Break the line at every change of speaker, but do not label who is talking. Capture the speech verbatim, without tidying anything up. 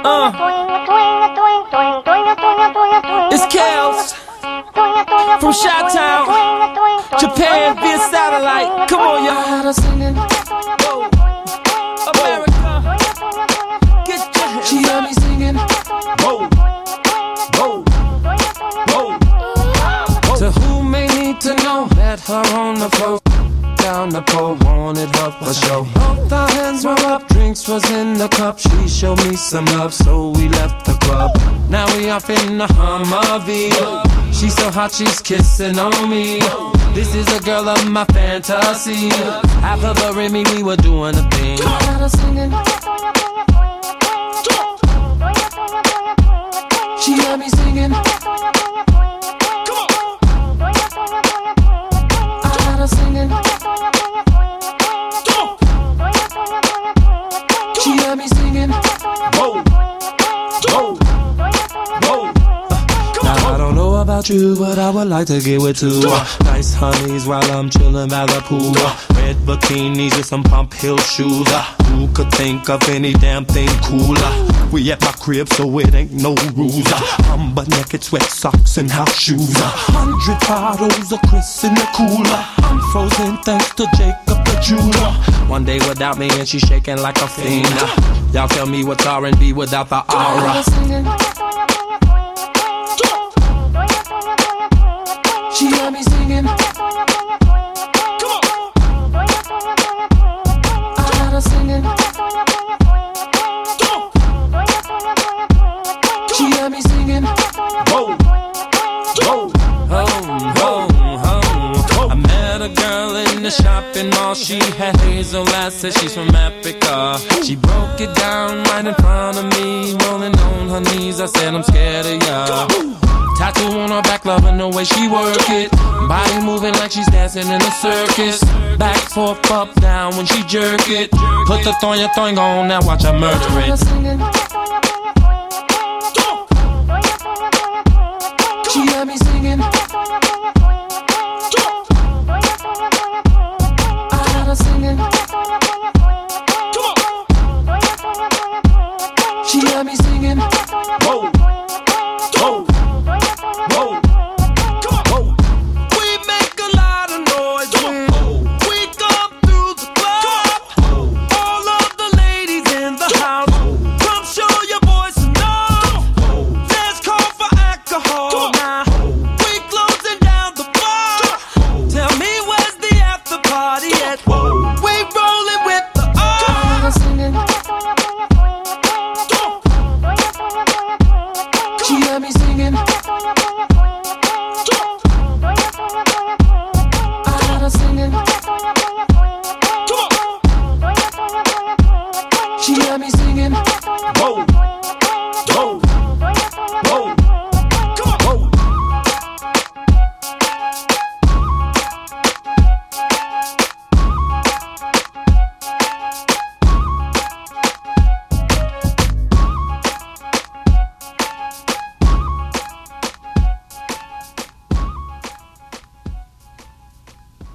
Uh. It's Kels from Chi-Town, Japan via satellite. Come on, y'all. Whoa. America, get your. She heard me singing. Whoa, whoa, whoa. To who may need to know, met her on the floor. Down the pole, wanted her for show. Both our hands were up, drinks was in the cup. She showed me some love, so we left the club. Now we off in the Humvee. She's so hot, she's kissing on me. This is a girl of my fantasy. Half of her and me, we were doing a thing. I had her singing. She heard me singing. I had her singing. She heard me singing. Whoa, whoa, whoa. Now I don't know about you, but I would like to get with two uh, nice honeys while I'm chilling by the pool. Uh, red bikinis with some pump heel shoes. Uh, who could think of any damn thing cooler? We at my crib, so it ain't no rules. Uh, I'm butt naked, sweat socks and house shoes. Uh, Hundred bottles of Chris in the cooler. I'm frozen thanks to Jacob the jeweler. One day without me and she's shaking like a fiend. Uh, y'all tell me what's R and B without the aura. She heard me singing. Come on. I had her singing. Come on. She heard me singing. Whoa, whoa, home, home, home. I met a girl in the shopping mall. She had hazel eyes, said she's from Africa. She broke it down right in front of me, rolling on her knees. I said I'm scared of ya. Tattoo on her back, loving the way she work it. Body moving like she's dancing in a circus. Back, forth, up, down when she jerk it. Put the thong, your thong on, now watch her murder it.